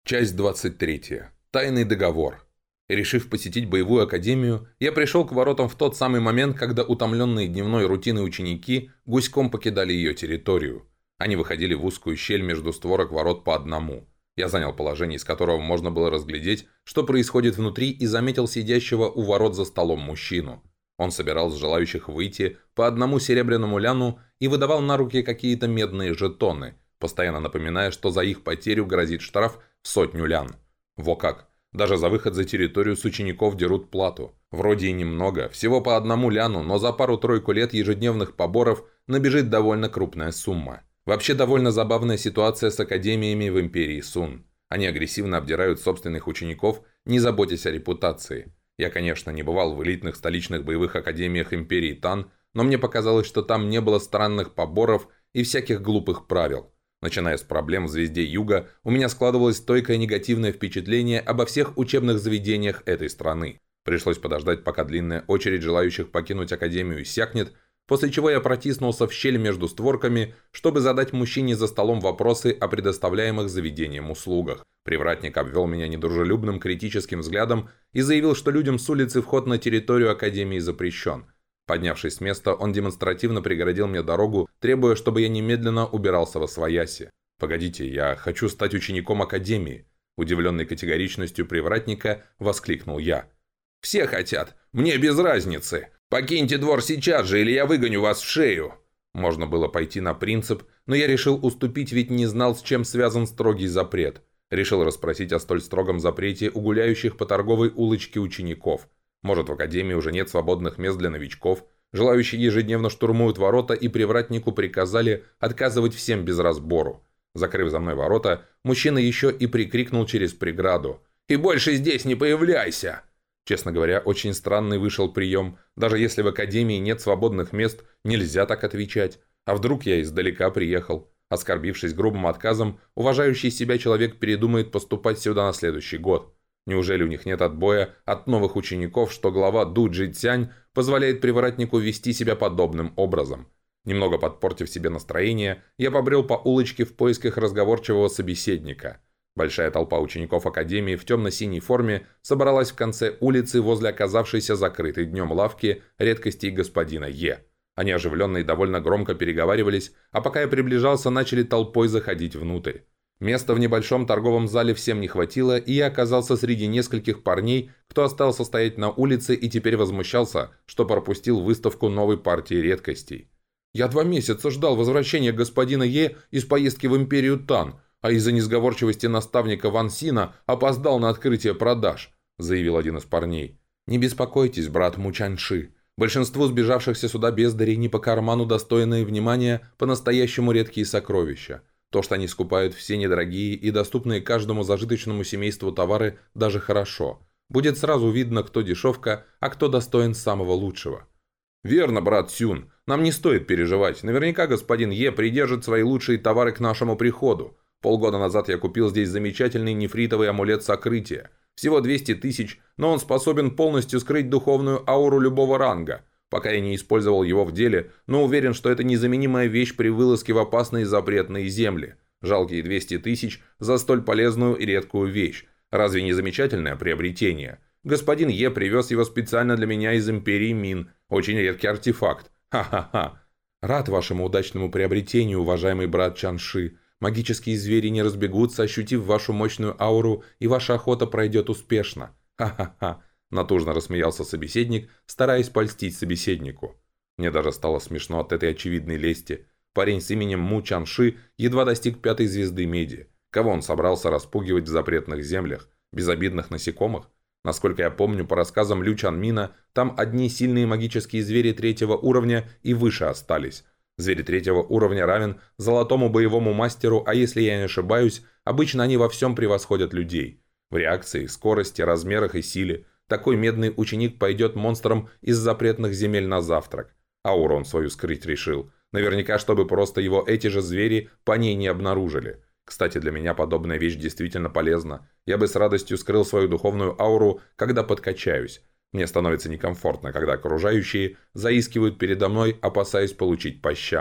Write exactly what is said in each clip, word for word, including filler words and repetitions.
Часть двадцать третья. Тайный договор. Решив посетить боевую академию, я пришел к воротам в тот самый момент, когда утомленные дневной рутиной ученики гуськом покидали ее территорию. Они выходили в узкую щель между створок ворот по одному. Я занял положение, из которого можно было разглядеть, что происходит внутри, и заметил сидящего у ворот за столом мужчину. Он собирал с желающих выйти по одному серебряному ляну и выдавал на руки какие-то медные жетоны, постоянно напоминая, что за их потерю грозит штраф в сотню лян. Во как! Даже за выход за территорию с учеников дерут плату. Вроде и немного, всего по одному ляну, но за пару-тройку лет ежедневных поборов набежит довольно крупная сумма. Вообще довольно забавная ситуация с академиями в империи Сун. Они агрессивно обдирают собственных учеников, не заботясь о репутации. Я, конечно, не бывал в элитных столичных боевых академиях империи Тан, но мне показалось, что там не было странных поборов и всяких глупых правил. Начиная с проблем в «Звезде Юга», у меня складывалось стойкое негативное впечатление обо всех учебных заведениях этой страны. Пришлось подождать, пока длинная очередь желающих покинуть академию иссякнет, после чего я протиснулся в щель между створками, чтобы задать мужчине за столом вопросы о предоставляемых заведением услугах. Привратник обвел меня недружелюбным критическим взглядом и заявил, что людям с улицы вход на территорию академии запрещен. Поднявшись с места, он демонстративно преградил мне дорогу, требуя, чтобы я немедленно убирался восвояси. «Погодите, я хочу стать учеником академии», – удивленный категоричностью привратника, воскликнул я. «Все хотят. Мне без разницы. Покиньте двор сейчас же, или я выгоню вас в шею». Можно было пойти на принцип, но я решил уступить, ведь не знал, с чем связан строгий запрет. Решил расспросить о столь строгом запрете у гуляющих по торговой улочке учеников. Может, в академии уже нет свободных мест для новичков, желающие ежедневно штурмуют ворота, и привратнику приказали отказывать всем без разбору. Закрыв за мной ворота, мужчина еще и прикрикнул через преграду: «И больше здесь не появляйся!» Честно говоря, очень странный вышел прием. Даже если в академии нет свободных мест, нельзя так отвечать. А вдруг я издалека приехал? Оскорбившись грубым отказом, уважающий себя человек передумает поступать сюда на следующий год. Неужели у них нет отбоя от новых учеников, что глава Ду Джи Цянь позволяет привратнику вести себя подобным образом? Немного подпортив себе настроение, я побрел по улочке в поисках разговорчивого собеседника. Большая толпа учеников академии в темно-синей форме собралась в конце улицы возле оказавшейся закрытой днем лавки редкостей господина Е. Они оживленно и довольно громко переговаривались, а пока я приближался, начали толпой заходить внутрь. Места в небольшом торговом зале всем не хватило, и я оказался среди нескольких парней, кто остался стоять на улице и теперь возмущался, что пропустил выставку новой партии редкостей. «Я два месяца ждал возвращения господина Е из поездки в империю Тан, а из-за несговорчивости наставника Ван Сина опоздал на открытие продаж», – заявил один из парней. «Не беспокойтесь, брат Мучаньши. Большинству сбежавшихся сюда бездарей не по карману достойные внимания по-настоящему редкие сокровища. То, что они скупают все недорогие и доступные каждому зажиточному семейству товары, даже хорошо. Будет сразу видно, кто дешевка, а кто достоин самого лучшего». «Верно, брат Сюн. Нам не стоит переживать. Наверняка господин Е придержит свои лучшие товары к нашему приходу. Полгода назад я купил здесь замечательный нефритовый амулет сокрытия. Всего двести тысяч, но он способен полностью скрыть духовную ауру любого ранга. Пока я не использовал его в деле, но уверен, что это незаменимая вещь при вылазке в опасные запретные земли. Жалкие двести тысяч за столь полезную и редкую вещь. Разве не замечательное приобретение? Господин Е привез его специально для меня из империи Мин. Очень редкий артефакт. Ха-ха-ха. Рад вашему удачному приобретению, уважаемый брат Чанши. Магические звери не разбегутся, ощутив вашу мощную ауру, и ваша охота пройдет успешно. Ха-ха-ха. Натужно рассмеялся собеседник, стараясь польстить собеседнику. Мне даже стало смешно от этой очевидной лести. Парень с именем Му Чанши едва достиг пятой звезды меди. Кого он собрался распугивать в запретных землях? Безобидных насекомых? Насколько я помню, по рассказам Лю Чанмина, там одни сильные магические звери третьего уровня и выше остались. Звери третьего уровня равен золотому боевому мастеру, а если я не ошибаюсь, обычно они во всем превосходят людей. В реакции, скорости, размерах и силе. Такой медный ученик пойдет монстром из запретных земель на завтрак. А урон свою скрыть решил. Наверняка, чтобы просто его эти же звери по ней не обнаружили. Кстати, для меня подобная вещь действительно полезна. Я бы с радостью скрыл свою духовную ауру, когда подкачаюсь. Мне становится некомфортно, когда окружающие заискивают передо мной, опасаясь получить по щам.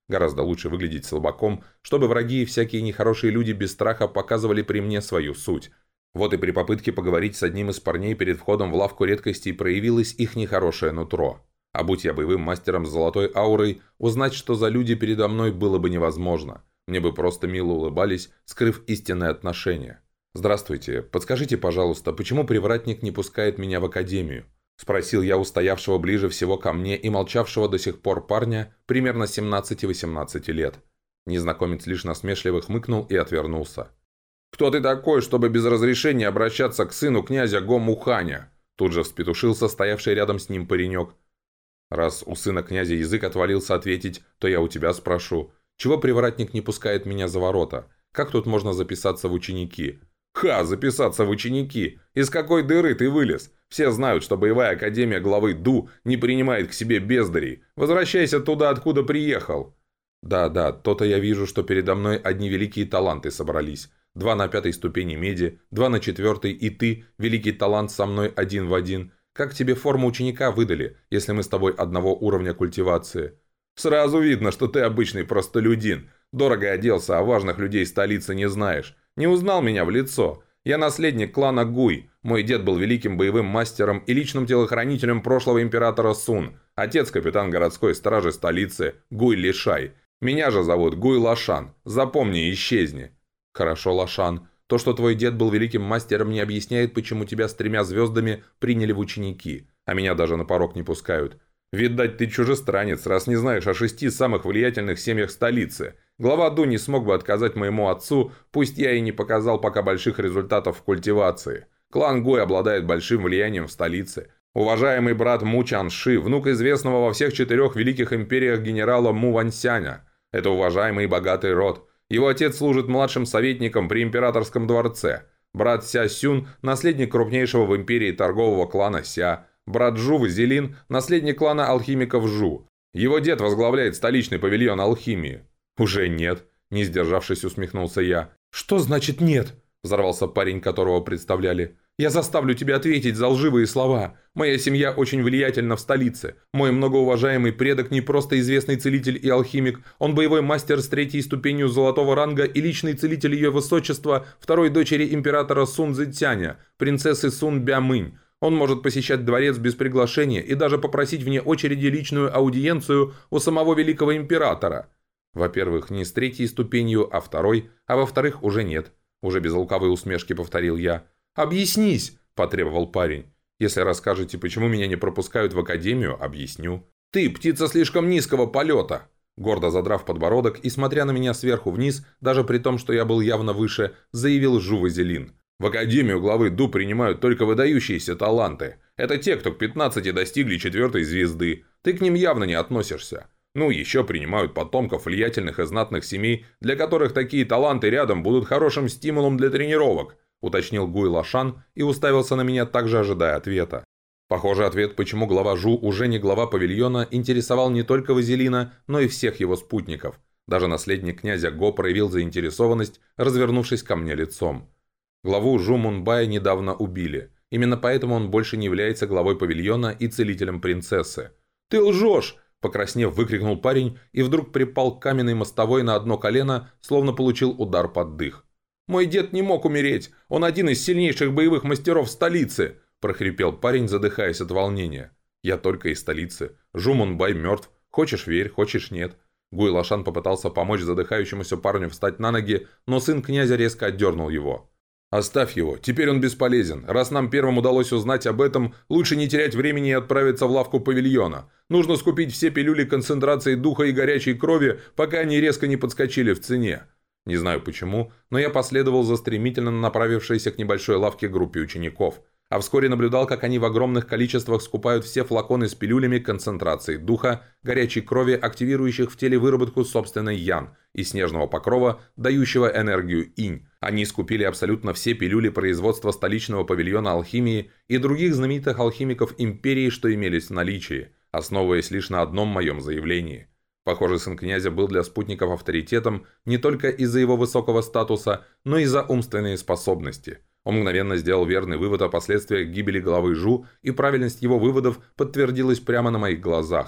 Гораздо лучше выглядеть слабаком, чтобы враги и всякие нехорошие люди без страха показывали при мне свою суть. Вот и при попытке поговорить с одним из парней перед входом в лавку редкостей проявилось их нехорошее нутро. А будь я боевым мастером с золотой аурой, узнать, что за люди передо мной, было бы невозможно. Мне бы просто мило улыбались, скрыв истинные отношения. «Здравствуйте. Подскажите, пожалуйста, почему привратник не пускает меня в академию?» Спросил я у стоявшего ближе всего ко мне и молчавшего до сих пор парня, примерно семнадцати-восемнадцати лет. Незнакомец лишь насмешливо хмыкнул и отвернулся. «Кто ты такой, чтобы без разрешения обращаться к сыну князя Го-Муханя?» Тут же вспетушился стоявший рядом с ним паренек. «Раз у сына князя язык отвалился ответить, то я у тебя спрошу. Чего привратник не пускает меня за ворота? Как тут можно записаться в ученики?» «Ха, записаться в ученики! Из какой дыры ты вылез? Все знают, что боевая академия главы Ду не принимает к себе бездарей. Возвращайся туда, откуда приехал!» «Да, да, то-то я вижу, что передо мной одни великие таланты собрались. Два на пятой ступени меди, два на четвертой, и ты, великий талант, со мной один в один. Как тебе форму ученика выдали, если мы с тобой одного уровня культивации?» «Сразу видно, что ты обычный простолюдин. Дорого оделся, а важных людей столицы не знаешь. Не узнал меня в лицо. Я наследник клана Гуй. Мой дед был великим боевым мастером и личным телохранителем прошлого императора Сун. Отец капитан городской стражи столицы Гуй Лишай. Меня же зовут Гуй Лашан. Запомни и исчезни». «Хорошо, Лашан. То, что твой дед был великим мастером, не объясняет, почему тебя с тремя звездами приняли в ученики, а меня даже на порог не пускают. Видать, ты чужестранец, раз не знаешь о шести самых влиятельных семьях столицы. Глава Ду не смог бы отказать моему отцу, пусть я и не показал пока больших результатов в культивации. Клан Гуй обладает большим влиянием в столице. Уважаемый брат Му Чанши, внук известного во всех четырех великих империях генерала Му Ваньсяня. Это уважаемый и богатый род. Его отец служит младшим советником при императорском дворце. Брат Ся Сюн – наследник крупнейшего в империи торгового клана Ся. Брат Жу Вазелин – наследник клана алхимиков Жу. Его дед возглавляет столичный павильон алхимии». «Уже нет», – не сдержавшись, усмехнулся я. «Что значит нет?» – взорвался парень, которого представляли. «Я заставлю тебя ответить за лживые слова. Моя семья очень влиятельна в столице. Мой многоуважаемый предок не просто известный целитель и алхимик, он боевой мастер с третьей ступенью золотого ранга и личный целитель ее высочества, второй дочери императора Сун Цзитяня, принцессы Сун Бямынь. Он может посещать дворец без приглашения и даже попросить вне очереди личную аудиенцию у самого великого императора. Во-первых, не с третьей ступенью, а второй, а во-вторых, уже нет». Уже без лукавой усмешки повторил я. «Объяснись!» – потребовал парень. «Если расскажете, почему меня не пропускают в академию, объясню». «Ты, птица слишком низкого полета!» Гордо задрав подбородок и смотря на меня сверху вниз, даже при том, что я был явно выше, заявил Жу Вазелин. «В академию главы Ду принимают только выдающиеся таланты. Это те, кто к пятнадцати достигли четвертой звезды. Ты к ним явно не относишься. Ну, еще принимают потомков влиятельных и знатных семей, для которых такие таланты рядом будут хорошим стимулом для тренировок», уточнил Гуй Лашан и уставился на меня, также ожидая ответа. Похоже, ответ, почему глава Жу уже не глава павильона, интересовал не только Вазелина, но и всех его спутников. Даже наследник князя Го проявил заинтересованность, развернувшись ко мне лицом. Главу Жу Мунбая недавно убили. Именно поэтому он больше не является главой павильона и целителем принцессы. «Ты лжешь!» – покраснев, выкрикнул парень и вдруг припал к каменной мостовой на одно колено, словно получил удар под дых. «Мой дед не мог умереть! Он один из сильнейших боевых мастеров столицы!» – прохрипел парень, задыхаясь от волнения. «Я только из столицы. Жу Мунбай мертв. Хочешь – верь, хочешь – нет». Гуй Лашан попытался помочь задыхающемуся парню встать на ноги, но сын князя резко отдернул его. «Оставь его, теперь он бесполезен. Раз нам первым удалось узнать об этом, лучше не терять времени и отправиться в лавку павильона. Нужно скупить все пилюли концентрации духа и горячей крови, пока они резко не подскочили в цене». Не знаю почему, но я последовал за стремительно направившейся к небольшой лавке группе учеников, а вскоре наблюдал, как они в огромных количествах скупают все флаконы с пилюлями концентрации духа, горячей крови, активирующих в теле выработку собственной ян, и снежного покрова, дающего энергию инь. Они скупили абсолютно все пилюли производства столичного павильона алхимии и других знаменитых алхимиков империи, что имелись в наличии, основываясь лишь на одном моем заявлении. Похоже, сын князя был для спутников авторитетом не только из-за его высокого статуса, но и за умственные способности. Он мгновенно сделал верный вывод о последствиях гибели главы Жу, и правильность его выводов подтвердилась прямо на моих глазах.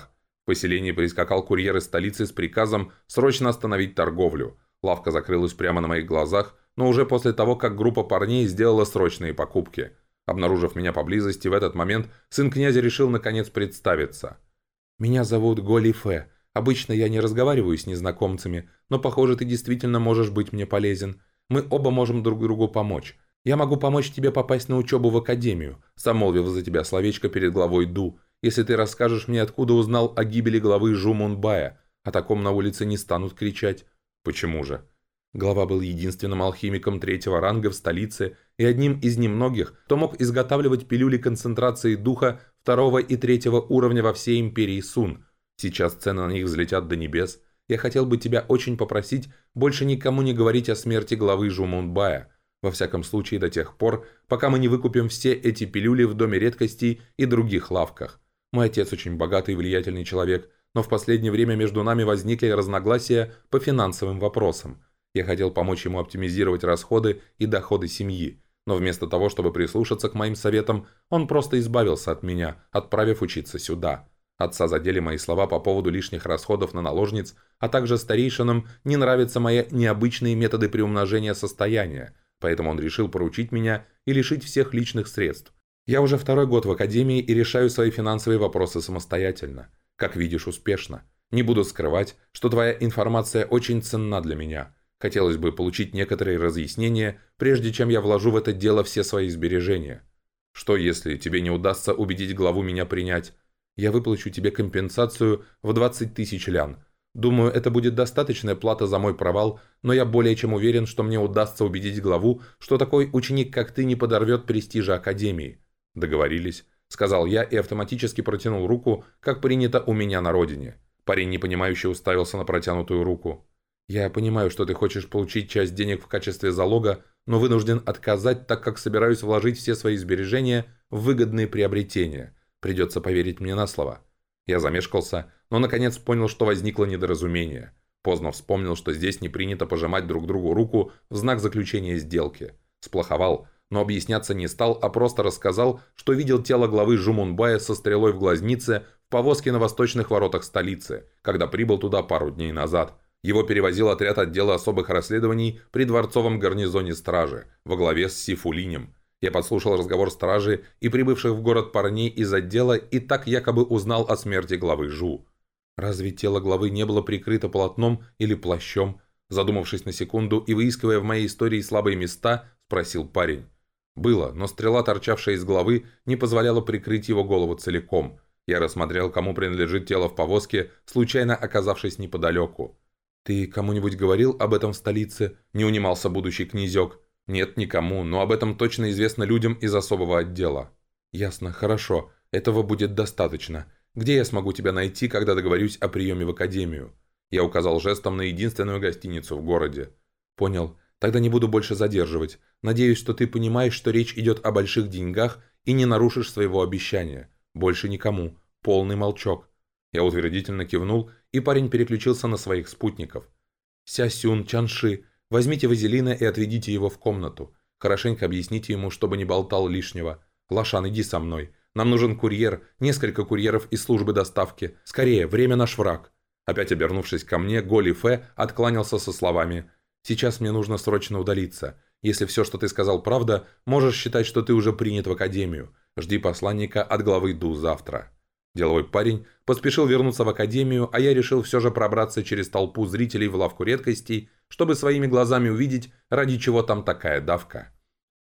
В поселении прискакал курьер из столицы с приказом срочно остановить торговлю. Лавка закрылась прямо на моих глазах, но уже после того, как группа парней сделала срочные покупки. Обнаружив меня поблизости, в этот момент сын князя решил наконец представиться. «Меня зовут Голи Фе. Обычно я не разговариваю с незнакомцами, но, похоже, ты действительно можешь быть мне полезен. Мы оба можем друг другу помочь. Я могу помочь тебе попасть на учебу в академию, замолвив за тебя словечко перед главой Ду, если ты расскажешь мне, откуда узнал о гибели главы Жу Мунбая. О таком на улице не станут кричать». «Почему же?» Глава был единственным алхимиком третьего ранга в столице и одним из немногих, кто мог изготавливать пилюли концентрации духа второго и третьего уровня во всей империи Сун. Сейчас цены на них взлетят до небес. Я хотел бы тебя очень попросить больше никому не говорить о смерти главы Жу Мунбая. Во всяком случае до тех пор, пока мы не выкупим все эти пилюли в Доме редкостей и других лавках. Мой отец очень богатый и влиятельный человек, но в последнее время между нами возникли разногласия по финансовым вопросам. Я хотел помочь ему оптимизировать расходы и доходы семьи, но вместо того, чтобы прислушаться к моим советам, он просто избавился от меня, отправив учиться сюда. Отца задели мои слова по поводу лишних расходов на наложниц, а также старейшинам не нравятся мои необычные методы приумножения состояния, поэтому он решил поручить меня и лишить всех личных средств. Я уже второй год в академии и решаю свои финансовые вопросы самостоятельно. Как видишь, успешно. Не буду скрывать, что твоя информация очень ценна для меня. Хотелось бы получить некоторые разъяснения, прежде чем я вложу в это дело все свои сбережения. Что, если тебе не удастся убедить главу меня принять? Я выплачу тебе компенсацию в двадцать тысяч лян. Думаю, это будет достаточная плата за мой провал, но я более чем уверен, что мне удастся убедить главу, что такой ученик, как ты, не подорвет престижа Академии. Договорились, сказал я и автоматически протянул руку, как принято у меня на родине. Парень непонимающе уставился на протянутую руку. «Я понимаю, что ты хочешь получить часть денег в качестве залога, но вынужден отказать, так как собираюсь вложить все свои сбережения в выгодные приобретения. Придется поверить мне на слово». Я замешкался, но наконец понял, что возникло недоразумение. Поздно вспомнил, что здесь не принято пожимать друг другу руку в знак заключения сделки. Сплоховал, но объясняться не стал, а просто рассказал, что видел тело главы Жу Мунбая со стрелой в глазнице в повозке на восточных воротах столицы, когда прибыл туда пару дней назад. Его перевозил отряд отдела особых расследований при дворцовом гарнизоне стражи, во главе с Сифулинем. Я подслушал разговор стражи и прибывших в город парней из отдела и так якобы узнал о смерти главы Жу. Разве тело главы не было прикрыто полотном или плащом? Задумавшись на секунду и выискивая в моей истории слабые места, спросил парень. Было, но стрела, торчавшая из головы, не позволяла прикрыть его голову целиком. Я рассмотрел, кому принадлежит тело в повозке, случайно оказавшись неподалеку. «Ты кому-нибудь говорил об этом в столице?» – не унимался будущий князек. «Нет, никому, но об этом точно известно людям из особого отдела». «Ясно, хорошо. Этого будет достаточно. Где я смогу тебя найти, когда договорюсь о приеме в академию?» Я указал жестом на единственную гостиницу в городе. «Понял. Тогда не буду больше задерживать. Надеюсь, что ты понимаешь, что речь идет о больших деньгах и не нарушишь своего обещания. Больше никому. Полный молчок». Я утвердительно кивнул, и парень переключился на своих спутников. «Сясюн, Чанши, возьмите вазелина и отведите его в комнату. Хорошенько объясните ему, чтобы не болтал лишнего. Лашан, иди со мной. Нам нужен курьер, несколько курьеров из службы доставки. Скорее, время наш враг». Опять обернувшись ко мне, Голи Фе откланялся со словами: «Сейчас мне нужно срочно удалиться. Если все, что ты сказал, правда, можешь считать, что ты уже принят в академию. Жди посланника от главы Ду завтра». Деловой парень поспешил вернуться в академию, а я решил все же пробраться через толпу зрителей в лавку редкостей, чтобы своими глазами увидеть, ради чего там такая давка.